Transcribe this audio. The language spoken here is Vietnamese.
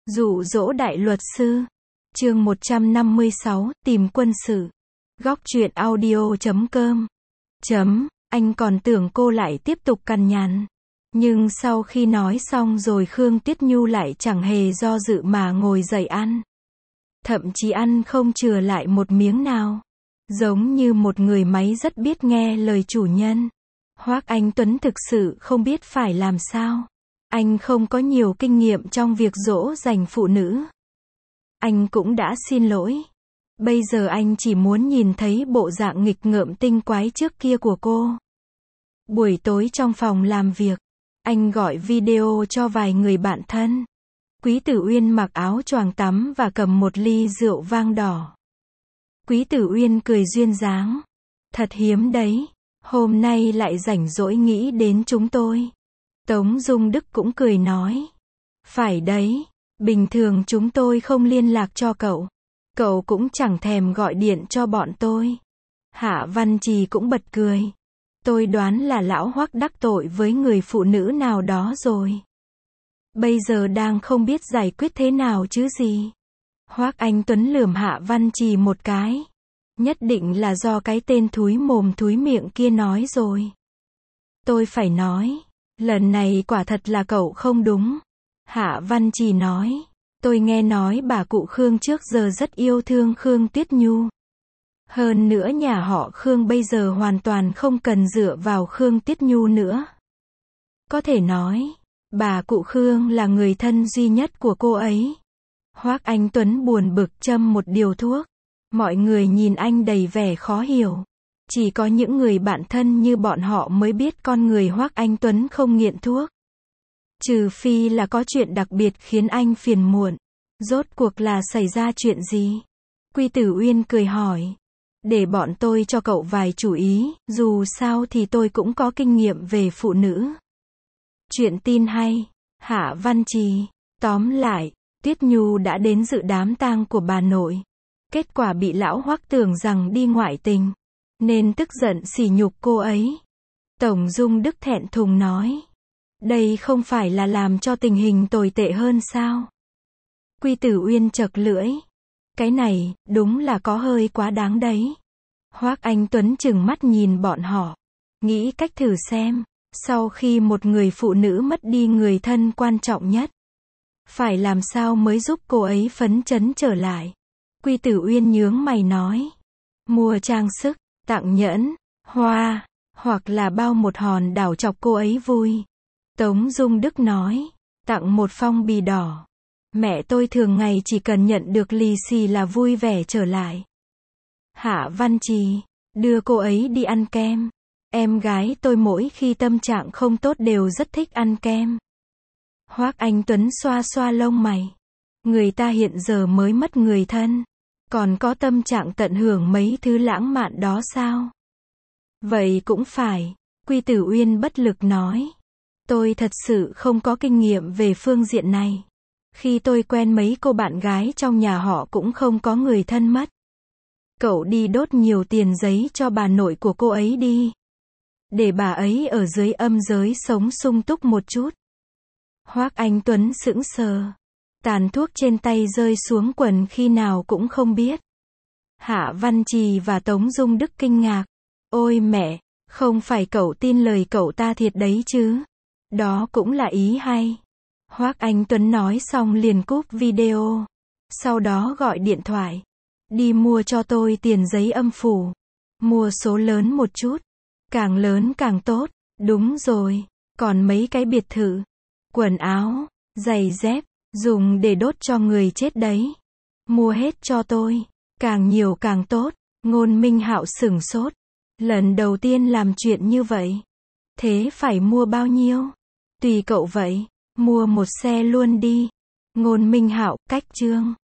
Dụ dỗ đại luật sư. Chương 156, tìm quân sự. Góc truyện audio.com. Anh còn tưởng cô lại tiếp tục cằn nhằn. Nhưng sau khi nói xong rồi Khương Tuyết Nhu lại chẳng hề do dự mà ngồi dậy ăn. Thậm chí ăn không chừa lại một miếng nào. Giống như một người máy rất biết nghe lời chủ nhân. Hoắc Anh Tuấn thực sự không biết phải làm sao. Anh không có nhiều kinh nghiệm trong việc dỗ dành phụ nữ. Anh cũng đã xin lỗi. Bây giờ anh chỉ muốn nhìn thấy bộ dạng nghịch ngợm tinh quái trước kia của cô. Buổi tối trong phòng làm việc, anh gọi video cho vài người bạn thân. Quý Tử Uyên mặc áo choàng tắm và cầm một ly rượu vang đỏ. Quý Tử Uyên cười duyên dáng. Thật hiếm đấy, hôm nay lại rảnh rỗi nghĩ đến chúng tôi. Tống Dung Đức cũng cười nói. Phải đấy, bình thường chúng tôi không liên lạc cho cậu. Cậu cũng chẳng thèm gọi điện cho bọn tôi. Hạ Văn Trì cũng bật cười. Tôi đoán là lão Hoắc đắc tội với người phụ nữ nào đó rồi. Bây giờ đang không biết giải quyết thế nào chứ gì. Hoắc Anh Tuấn lườm Hạ Văn Trì một cái. Nhất định là do cái tên thúi mồm thúi miệng kia nói rồi. Tôi phải nói, lần này quả thật là cậu không đúng. Hạ Văn Trì nói, tôi nghe nói bà cụ Khương trước giờ rất yêu thương Khương Tuyết Nhu. Hơn nữa nhà họ Khương bây giờ hoàn toàn không cần dựa vào Khương Tuyết Nhu nữa. Có thể nói, bà cụ Khương là người thân duy nhất của cô ấy. Hoắc Anh Tuấn buồn bực châm một điếu thuốc. Mọi người nhìn anh đầy vẻ khó hiểu. Chỉ có những người bạn thân như bọn họ mới biết con người Hoắc Anh Tuấn không nghiện thuốc. Trừ phi là có chuyện đặc biệt khiến anh phiền muộn. Rốt cuộc là xảy ra chuyện gì? Quý Tử Uyên cười hỏi. Để bọn tôi cho cậu vài chủ ý, dù sao thì tôi cũng có kinh nghiệm về phụ nữ. Chuyện tin hay. Hạ Văn Trì. Tóm lại, Tuyết Nhu đã đến dự đám tang của bà nội. Kết quả bị lão Hoắc tưởng rằng đi ngoại tình, nên tức giận sỉ nhục cô ấy. Tổng Dung Đức thẹn thùng nói. Đây không phải là làm cho tình hình tồi tệ hơn sao? Quý Tử Uyên chật lưỡi. Cái này, đúng là có hơi quá đáng đấy. Hoắc Anh Tuấn trừng mắt nhìn bọn họ. Nghĩ cách thử xem, sau khi một người phụ nữ mất đi người thân quan trọng nhất, phải làm sao mới giúp cô ấy phấn chấn trở lại. Quý Tử Uyên nhướng mày nói. Mua trang sức, tặng nhẫn, hoa, hoặc là bao một hòn đảo chọc cô ấy vui. Tống Dung Đức nói. Tặng một phong bì đỏ. Mẹ tôi thường ngày chỉ cần nhận được lì xì là vui vẻ trở lại. Hạ Văn Trì. Đưa cô ấy đi ăn kem. Em gái tôi mỗi khi tâm trạng không tốt đều rất thích ăn kem. Hoắc Anh Tuấn xoa xoa lông mày. Người ta hiện giờ mới mất người thân, còn có tâm trạng tận hưởng mấy thứ lãng mạn đó sao? Vậy cũng phải. Quý Tử Uyên bất lực nói. Tôi thật sự không có kinh nghiệm về phương diện này. Khi tôi quen mấy cô bạn gái trong nhà họ cũng không có người thân mất. Cậu đi đốt nhiều tiền giấy cho bà nội của cô ấy đi. Để bà ấy ở dưới âm giới sống sung túc một chút. Hoắc Anh Tuấn sững sờ. Tàn thuốc trên tay rơi xuống quần khi nào cũng không biết. Hạ Văn Trì và Tống Dung Đức kinh ngạc. Ôi mẹ, không phải cậu tin lời cậu ta thiệt đấy chứ? Đó cũng là ý hay. Hoắc Anh Tuấn nói xong liền cúp video. Sau đó gọi điện thoại. Đi mua cho tôi tiền giấy âm phủ. Mua số lớn một chút. Càng lớn càng tốt. Đúng rồi. Còn mấy cái biệt thự, quần áo, giày dép, dùng để đốt cho người chết đấy. Mua hết cho tôi. Càng nhiều càng tốt. Ngôn Minh Hạo sửng sốt. Lần đầu tiên làm chuyện như vậy. Thế phải mua bao nhiêu? Tùy cậu vậy. Mua một xe luôn đi. Ngôn Minh Hạo, cách chương.